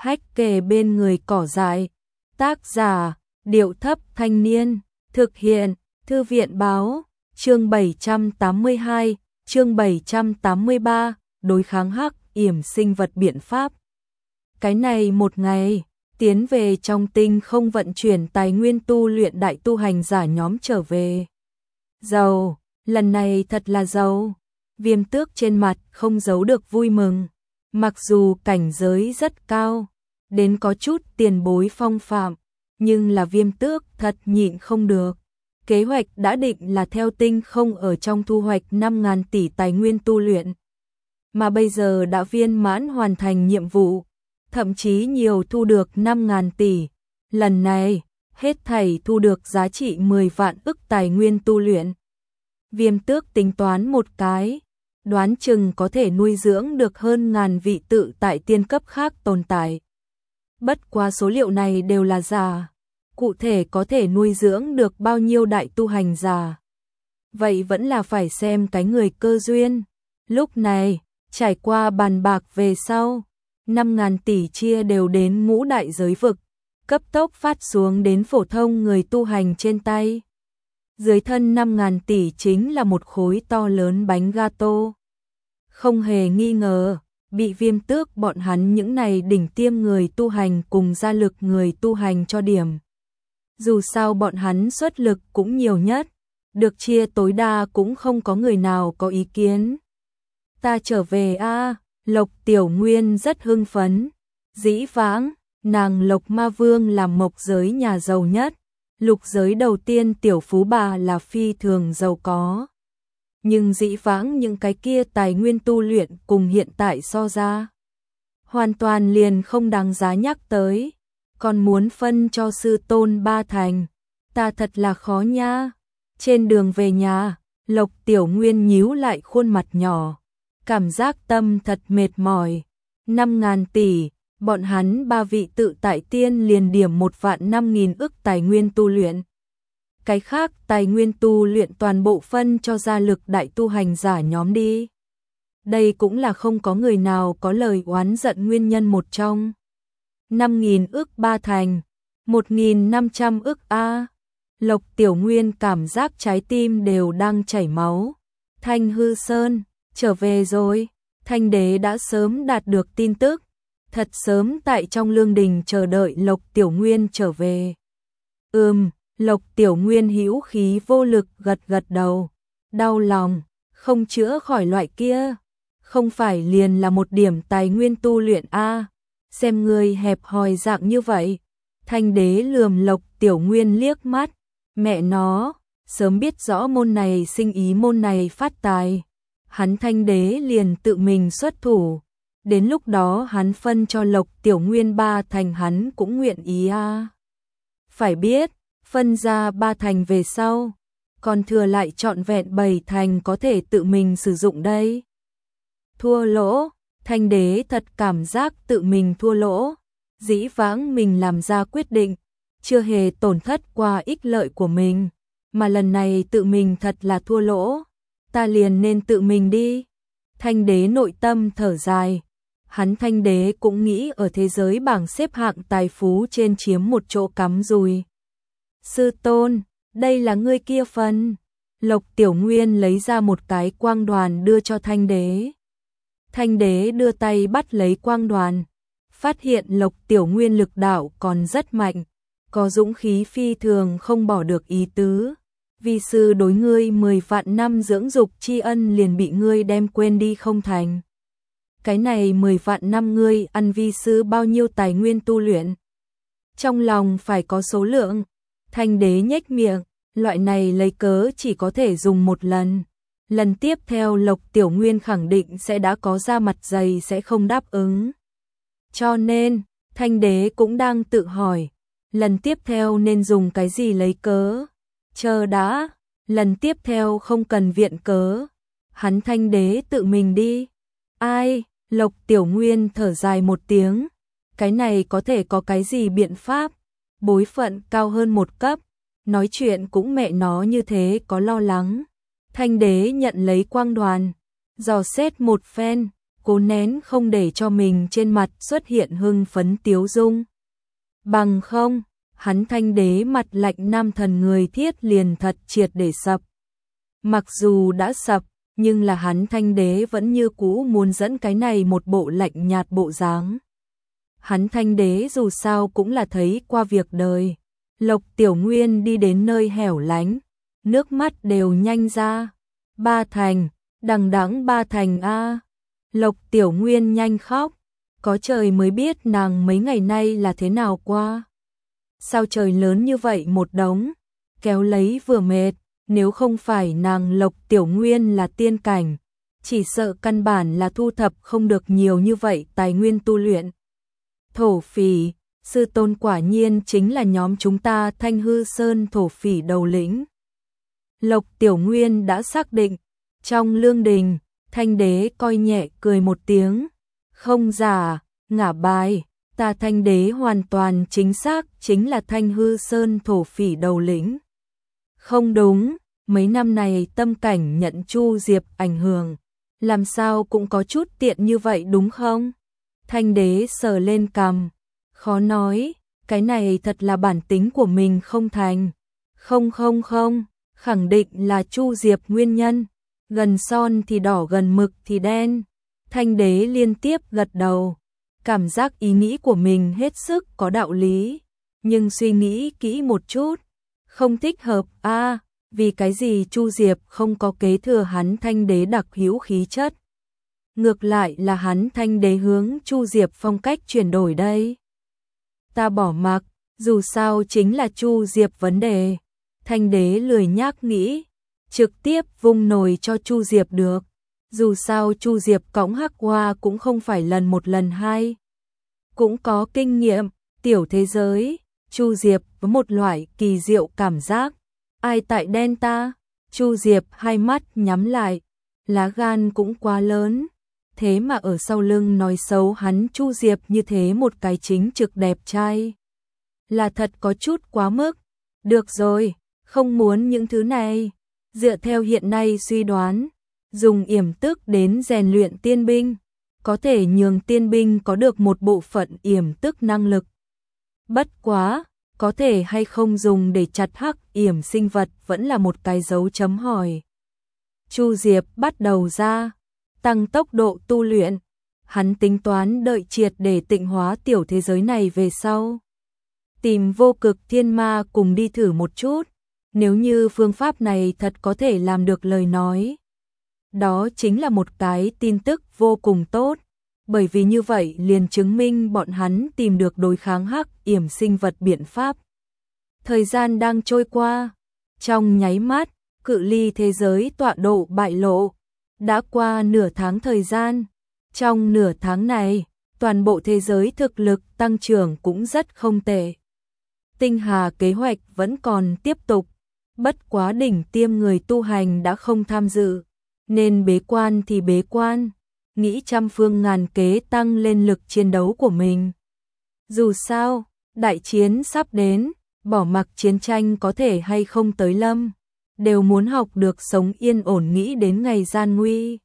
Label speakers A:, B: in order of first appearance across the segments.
A: hách kề bên người cỏ dại. Tác giả, Điệu Thấp Thanh Niên, thực hiện, Thư viện Báo, chương 782, chương 783, đối kháng hắc yểm sinh vật biện pháp. Cái này một ngày, tiến về trong tinh không vận chuyển tài nguyên tu luyện đại tu hành giả nhóm trở về. Giàu, lần này thật là giàu. Viêm Tước trên mặt không giấu được vui mừng. Mặc dù cảnh giới rất cao, đến có chút tiền bối phong phạm, nhưng là Viêm Tước thật nhịn không được. Kế hoạch đã định là theo tinh không ở trong thu hoạch 5.000 tỷ tài nguyên tu luyện. Mà bây giờ đã viên mãn hoàn thành nhiệm vụ, thậm chí nhiều thu được 5.000 tỷ. Lần này, hết thảy thu được giá trị 10 vạn ức tài nguyên tu luyện. Viêm Tước tính toán một cái, đoán chừng có thể nuôi dưỡng được hơn ngàn vị tự tại tiên cấp khác tồn tại. Bất quá số liệu này đều là giả, cụ thể có thể nuôi dưỡng được bao nhiêu đại tu hành giả. Vậy vẫn là phải xem cái người cơ duyên. Lúc này, trải qua bàn bạc về sau, 5.000 tỷ chia đều đến ngũ đại giới vực, cấp tốc phát xuống đến phổ thông người tu hành trên tay. Dưới thân 5.000 tỷ chính là một khối to lớn bánh gato. Không hề nghi ngờ, bị Viêm Tước bọn hắn những này đỉnh tiêm người tu hành cùng gia lực người tu hành cho điểm. Dù sao bọn hắn xuất lực cũng nhiều nhất, được chia tối đa cũng không có người nào có ý kiến. Ta trở về a. Lộc Tiểu Nguyên rất hưng phấn. Dĩ vãng, nàng Lộc Ma Vương làm mộc giới nhà giàu nhất. Lục giới đầu tiên tiểu phú bà là phi thường giàu có. Nhưng dĩ vãng những cái kia tài nguyên tu luyện cùng hiện tại so ra, hoàn toàn liền không đáng giá nhắc tới. Còn muốn phân cho sư tôn 3 thành, ta thật là khó nha. Trên đường về nhà, Lộc Tiểu Nguyên nhíu lại khuôn mặt nhỏ, cảm giác tâm thật mệt mỏi. 5.000 tỷ, bọn hắn 3 vị tự tại tiên liền điểm 1.500.000 ức tài nguyên tu luyện. Cái khác tài nguyên tu luyện toàn bộ phân cho gia lực đại tu hành giả nhóm đi. Đây cũng là không có người nào có lời oán giận nguyên nhân một trong. 5.000 ức 3 thành, 1.500 ức a. Lộc Tiểu Nguyên cảm giác trái tim đều đang chảy máu. Thanh Hư Sơn, trở về rồi. Thanh Đế đã sớm đạt được tin tức, thật sớm tại trong lương đình chờ đợi Lộc Tiểu Nguyên trở về. Lộc Tiểu Nguyên hữu khí vô lực gật gật đầu. Đau lòng, không chữa khỏi loại kia. Không phải liền là một điểm tài nguyên tu luyện a. Xem người hẹp hòi dạng như vậy. Thanh Đế lườm Lộc Tiểu Nguyên liếc mắt. Mẹ nó, sớm biết rõ môn này sinh ý môn này phát tài. Hắn Thanh Đế liền tự mình xuất thủ. Đến lúc đó hắn phân cho Lộc Tiểu Nguyên 3 thành hắn cũng nguyện ý a. Phải biết, phân ra 3 thành về sau, còn thừa lại trọn vẹn 7 thành có thể tự mình sử dụng đây. Thua lỗ, Thanh Đế thật cảm giác tự mình thua lỗ. Dĩ vãng mình làm ra quyết định, chưa hề tổn thất qua ích lợi của mình, mà lần này tự mình thật là thua lỗ. Ta liền nên tự mình đi. Thanh Đế nội tâm thở dài. Hắn Thanh Đế cũng nghĩ ở thế giới bảng xếp hạng tài phú trên chiếm một chỗ cắm rùi. Sư tôn, đây là ngươi kia phần. Lộc Tiểu Nguyên lấy ra một cái quang đoàn đưa cho Thanh Đế. Thanh Đế đưa tay bắt lấy quang đoàn, phát hiện Lộc Tiểu Nguyên lực đạo còn rất mạnh, có dũng khí phi thường không bỏ được ý tứ. Vi sư đối ngươi 10 vạn năm dưỡng dục tri ân liền bị ngươi đem quên đi không thành. Cái này 10 vạn năm ngươi ăn vi sư bao nhiêu tài nguyên tu luyện? Trong lòng phải có số lượng. Thanh Đế nhếch miệng, loại này lấy cớ chỉ có thể dùng một lần. Lần tiếp theo Lộc Tiểu Nguyên khẳng định sẽ đã có ra mặt dày sẽ không đáp ứng. Cho nên, Thanh Đế cũng đang tự hỏi, lần tiếp theo nên dùng cái gì lấy cớ? Chờ đã, lần tiếp theo không cần viện cớ. Hắn Thanh Đế tự mình đi. Ai? Lộc Tiểu Nguyên thở dài một tiếng. Cái này có thể có cái gì biện pháp? Bối phận cao hơn một cấp, nói chuyện cũng mẹ nó như thế có lo lắng. Thanh Đế nhận lấy quang đoàn, dò xét một phen, cố nén không để cho mình trên mặt xuất hiện hưng phấn tiếu dung. Bằng không, hắn Thanh Đế mặt lạnh nam thần người thiết liền thật triệt để sập. Mặc dù đã sập, nhưng là hắn Thanh Đế vẫn như cũ muốn dẫn cái này một bộ lạnh nhạt bộ dáng. Hắn Thanh Đế dù sao cũng là thấy qua việc đời. Lộc Tiểu Nguyên đi đến nơi hẻo lánh, nước mắt đều nhanh ra. Ba Thành, đằng đẵng Ba Thành a. Lộc Tiểu Nguyên nhanh khóc, có trời mới biết nàng mấy ngày nay là thế nào qua. Sao trời lớn như vậy một đống, kéo lấy vừa mệt, nếu không phải nàng Lộc Tiểu Nguyên là tiên cảnh, chỉ sợ căn bản là thu thập không được nhiều như vậy tài nguyên tu luyện. Thổ phỉ, sư tôn quả nhiên chính là nhóm chúng ta Thanh Hư Sơn thổ phỉ đầu lĩnh. Lộc Tiểu Nguyên đã xác định, trong lương đình, Thanh Đế coi nhẹ cười một tiếng, không giả, ngả bài, ta Thanh Đế hoàn toàn chính xác chính là Thanh Hư Sơn thổ phỉ đầu lĩnh. Không đúng, mấy năm này tâm cảnh nhận Chu Diệp ảnh hưởng, làm sao cũng có chút tiện như vậy đúng không? Thanh Đế sờ lên cằm, khó nói, cái này thật là bản tính của mình không thành. Không, khẳng định là Chu Diệp nguyên nhân, gần son thì đỏ gần mực thì đen. Thanh Đế liên tiếp gật đầu, cảm giác ý nghĩ của mình hết sức có đạo lý, nhưng suy nghĩ kỹ một chút, không thích hợp a. Vì cái gì Chu Diệp không có kế thừa hắn Thanh Đế đặc hữu khí chất? Ngược lại là hắn Thanh Đế hướng Chu Diệp phong cách chuyển đổi đây. Ta bỏ mặc, dù sao chính là Chu Diệp vấn đề. Thanh Đế lười nhác nghĩ, trực tiếp vung nồi cho Chu Diệp được. Dù sao Chu Diệp cõng hắc hoa cũng không phải lần một lần hai. Cũng có kinh nghiệm, tiểu thế giới, Chu Diệp có một loại kỳ diệu cảm giác. Ai tại đen ta? Chu Diệp hai mắt nhắm lại, lá gan cũng quá lớn. Thế mà ở sau lưng nói xấu hắn Chu Diệp như thế một cái chính trực đẹp trai. Là thật có chút quá mức. Được rồi, không muốn những thứ này. Dựa theo hiện nay suy đoán, dùng yểm tức đến rèn luyện tiên binh, có thể nhường tiên binh có được một bộ phận yểm tức năng lực. Bất quá, có thể hay không dùng để chặt hắc yểm sinh vật vẫn là một cái dấu chấm hỏi. Chu Diệp bắt đầu ra, tăng tốc độ tu luyện, hắn tính toán đợi triệt để tịnh hóa tiểu thế giới này về sau. Tìm Vô Cực Thiên Ma cùng đi thử một chút, nếu như phương pháp này thật có thể làm được lời nói. Đó chính là một cái tin tức vô cùng tốt, bởi vì như vậy liền chứng minh bọn hắn tìm được đối kháng hắc yểm sinh vật biện pháp. Thời gian đang trôi qua, trong nháy mắt, cự ly thế giới tọa độ bại lộ. Đã qua nửa tháng thời gian, trong nửa tháng này, toàn bộ thế giới thực lực tăng trưởng cũng rất không tệ. Tinh Hà kế hoạch vẫn còn tiếp tục, bất quá đỉnh tiêm người tu hành đã không tham dự, nên bế quan thì bế quan, nghĩ trăm phương ngàn kế tăng lên lực chiến đấu của mình. Dù sao, đại chiến sắp đến, bỏ mặc chiến tranh có thể hay không tới lâm, đều muốn học được sống yên ổn nghĩ đến ngày gian nguy.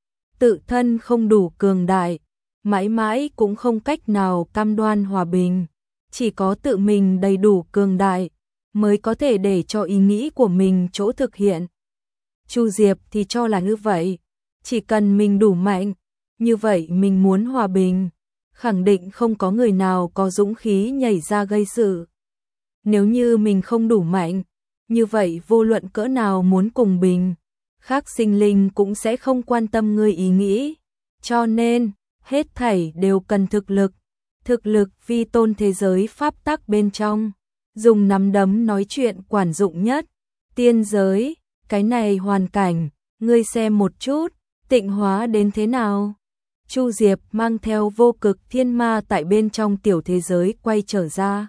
A: Tự thân không đủ cường đại, mãi mãi cũng không cách nào cam đoan hòa bình, chỉ có tự mình đầy đủ cường đại mới có thể để cho ý nghĩ của mình chỗ thực hiện. Chu Diệp thì cho là như vậy, chỉ cần mình đủ mạnh, như vậy mình muốn hòa bình, khẳng định không có người nào có dũng khí nhảy ra gây sự. Nếu như mình không đủ mạnh, như vậy vô luận cỡ nào muốn cùng bình, khác sinh linh cũng sẽ không quan tâm ngươi ý nghĩ. Cho nên, hết thảy đều cần thực lực vi tôn thế giới pháp tắc bên trong, dùng nắm đấm nói chuyện quản dụng nhất. Tiên giới, cái này hoàn cảnh, ngươi xem một chút, tịnh hóa đến thế nào. Chu Diệp mang theo Vô Cực Thiên Ma tại bên trong tiểu thế giới quay trở ra.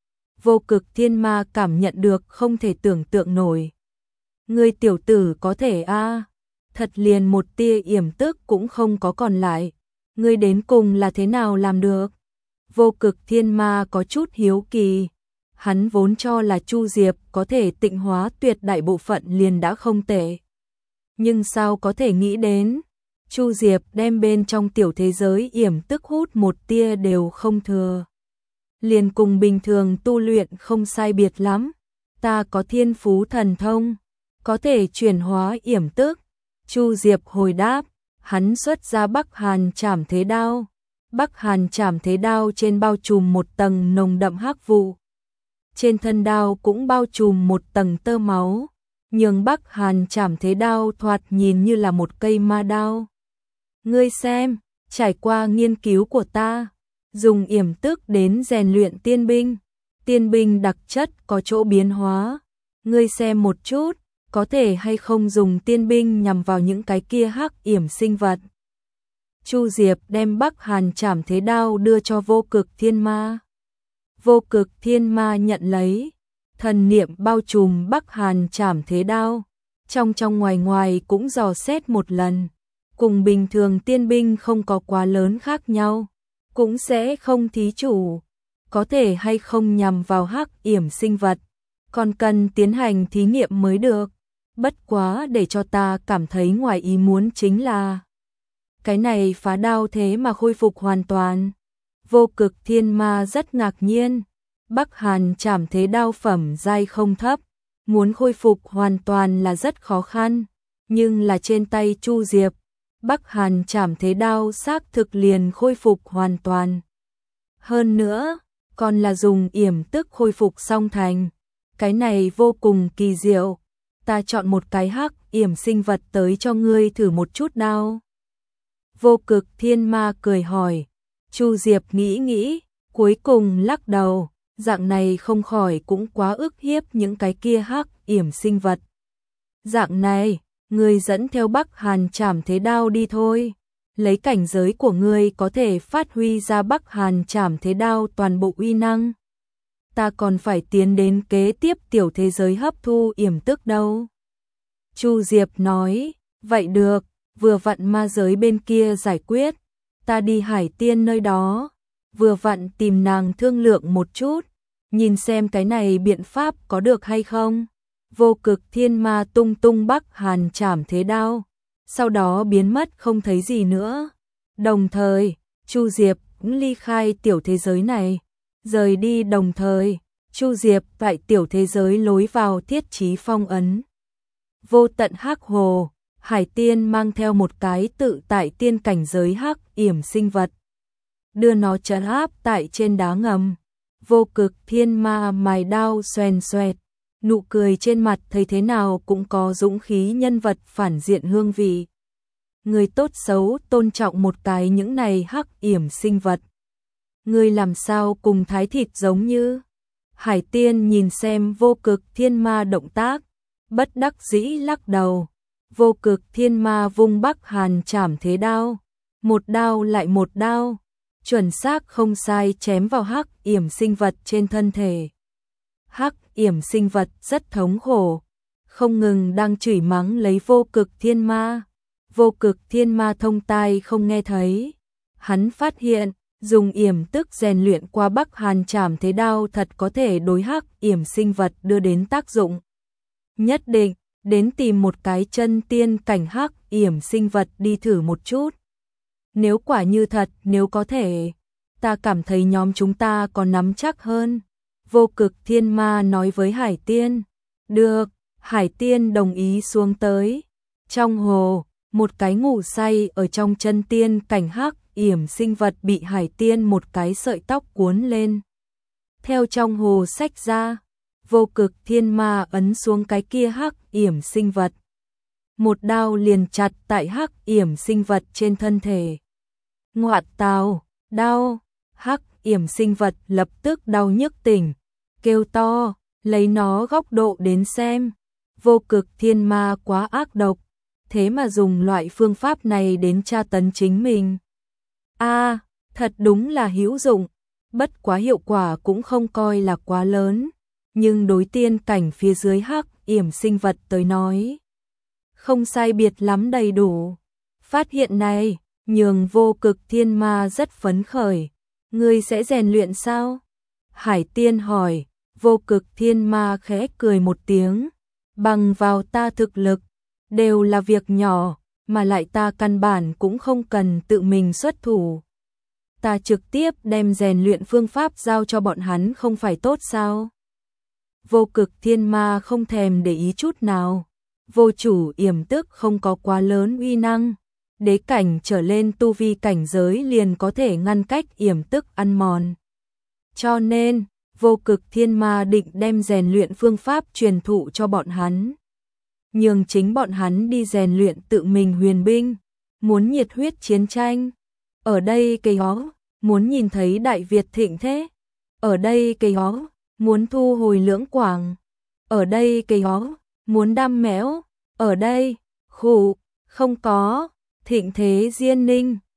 A: Vô Cực Thiên Ma cảm nhận được không thể tưởng tượng nổi. Ngươi tiểu tử có thể a, thật liền một tia yểm tức cũng không có còn lại. Ngươi đến cùng là thế nào làm được? Vô Cực Thiên Ma có chút hiếu kỳ. Hắn vốn cho là Chu Diệp có thể tịnh hóa tuyệt đại bộ phận liền đã không tệ. Nhưng sao có thể nghĩ đến, Chu Diệp đem bên trong tiểu thế giới yểm tức hút một tia đều không thừa. Liền cùng bình thường tu luyện không sai biệt lắm. Ta có thiên phú thần thông, có thể chuyển hóa yểm tức. Chu Diệp hồi đáp, hắn xuất ra Bắc Hàn Trảm Thế Đao. Bắc Hàn Trảm Thế Đao trên bao trùm một tầng nồng đậm hắc vụ. Trên thân đao cũng bao trùm một tầng tơ máu, nhưng Bắc Hàn Trảm Thế Đao thoạt nhìn như là một cây ma đao. Ngươi xem, trải qua nghiên cứu của ta, dùng yểm tức đến rèn luyện tiên binh đặc chất có chỗ biến hóa. Ngươi xem một chút, có thể hay không dùng tiên binh nhằm vào những cái kia hắc yểm sinh vật. Chu Diệp đem Bắc Hàn Trảm Thế Đao đưa cho Vô Cực Thiên Ma. Vô Cực Thiên Ma nhận lấy, thần niệm bao trùm Bắc Hàn Trảm Thế Đao, trong ngoài ngoài cũng dò xét một lần, cùng bình thường tiên binh không có quá lớn khác nhau, cũng sẽ không thí chủ, có thể hay không nhằm vào hắc yểm sinh vật, còn cần tiến hành thí nghiệm mới được. Bất quá để cho ta cảm thấy ngoài ý muốn chính là cái này phá đao thế mà khôi phục hoàn toàn. Vô Cực Thiên Ma rất ngạc nhiên, Bắc Hàn Trảm Thế Đao phẩm giai không thấp, muốn khôi phục hoàn toàn là rất khó khăn, nhưng là trên tay Chu Diệp, Bắc Hàn Trảm Thế Đao xác thực liền khôi phục hoàn toàn. Hơn nữa, còn là dùng yểm tức khôi phục song thành, cái này vô cùng kỳ diệu. Ta chọn một cái hắc yểm sinh vật tới cho ngươi thử một chút đao. Vô Cực Thiên Ma cười hỏi. Chu Diệp nghĩ, cuối cùng lắc đầu, dạng này không khỏi cũng quá ức hiếp những cái kia hắc yểm sinh vật. Dạng này, ngươi dẫn theo Bắc Hàn Trảm Thế Đao đi thôi. Lấy cảnh giới của ngươi có thể phát huy ra Bắc Hàn Trảm Thế Đao toàn bộ uy năng. Ta còn phải tiến đến kế tiếp tiểu thế giới hấp thu yểm tức đâu. Chu Diệp nói, vậy được, vừa vặn ma giới bên kia giải quyết, ta đi Hải Tiên nơi đó, vừa vặn tìm nàng thương lượng một chút, nhìn xem cái này biện pháp có được hay không. Vô Cực Thiên Ma tung tung Bắc Hàn Trảm Thế Đao, sau đó biến mất không thấy gì nữa. Đồng thời, Chu Diệp cũng ly khai tiểu thế giới này, rời đi đồng thời, Chu Diệp tại tiểu thế giới lối vào thiết trí phong ấn. Vô tận hắc hồ, Hải Tiên mang theo một cái tự tại tiên cảnh giới hắc yểm sinh vật, đưa nó trấn áp tại trên đá ngầm. Vô Cực Thiên Ma mài đao xoèn xoẹt, nụ cười trên mặt thấy thế nào cũng có dũng khí nhân vật phản diện hương vị. Người tốt xấu tôn trọng một cái những này hắc yểm sinh vật. Người làm sao cùng thái thịt giống như. Hải Tiên nhìn xem Vô Cực Thiên Ma động tác, bất đắc dĩ lắc đầu. Vô Cực Thiên Ma vung Bắc Hàn Trảm Thế Đao, một đao lại một đao, chuẩn xác không sai chém vào hắc yểm sinh vật trên thân thể. Hắc yểm sinh vật rất thống khổ, không ngừng đang chửi mắng lấy Vô Cực Thiên Ma. Vô Cực Thiên Ma thông tai không nghe thấy. Hắn phát hiện, dùng yểm tức rèn luyện qua Bắc Hàn Trảm Thế Đao thật có thể đối hắc yểm sinh vật đưa đến tác dụng. Nhất định, đến tìm một cái chân tiên cảnh hắc yểm sinh vật đi thử một chút. Nếu quả như thật, nếu có thể, ta cảm thấy nhóm chúng ta còn nắm chắc hơn. Vô Cực Thiên Ma nói với Hải Tiên. Được, Hải Tiên đồng ý xuống tới. Trong hồ, một cái ngủ say ở trong chân tiên cảnh hắc yểm sinh vật bị Hải Tiên một cái sợi tóc cuốn lên. Theo trong hồ xách ra, Vô Cực Thiên Ma ấn xuống cái kia hắc yểm sinh vật. Một đao liền chặt tại hắc yểm sinh vật trên thân thể. Ngoạn tào, đau, hắc yểm sinh vật lập tức đau nhức tỉnh, kêu to, lấy nó góc độ đến xem. Vô Cực Thiên Ma quá ác độc, thế mà dùng loại phương pháp này đến tra tấn chính mình. A, thật đúng là hữu dụng, bất quá hiệu quả cũng không coi là quá lớn, nhưng đối tiên cảnh phía dưới hắc yểm sinh vật tới nói, không sai biệt lắm đầy đủ. Phát hiện này, nhường Vô Cực Thiên Ma rất phấn khởi. Ngươi sẽ rèn luyện sao? Hải Tiên hỏi. Vô Cực Thiên Ma khẽ cười một tiếng. Bằng vào ta thực lực, đều là việc nhỏ, mà lại ta căn bản cũng không cần tự mình xuất thủ. Ta trực tiếp đem rèn luyện phương pháp giao cho bọn hắn không phải tốt sao? Vô Cực Thiên Ma không thèm để ý chút nào. Vô chủ yểm tức không có quá lớn uy năng. Đế cảnh trở lên tu vi cảnh giới liền có thể ngăn cách yểm tức ăn mòn. Cho nên, Vô Cực Thiên Ma định đem rèn luyện phương pháp truyền thụ cho bọn hắn. Nhường chính bọn hắn đi rèn luyện tự mình huyền binh, muốn nhiệt huyết chiến tranh. Ở đây cây hó, muốn nhìn thấy Đại Việt thịnh thế. Ở đây cây hó, muốn thu hồi Lưỡng Quảng. Ở đây cây hó, muốn đam mẽo. Ở đây, khủ, không có, thịnh thế Diên Ninh.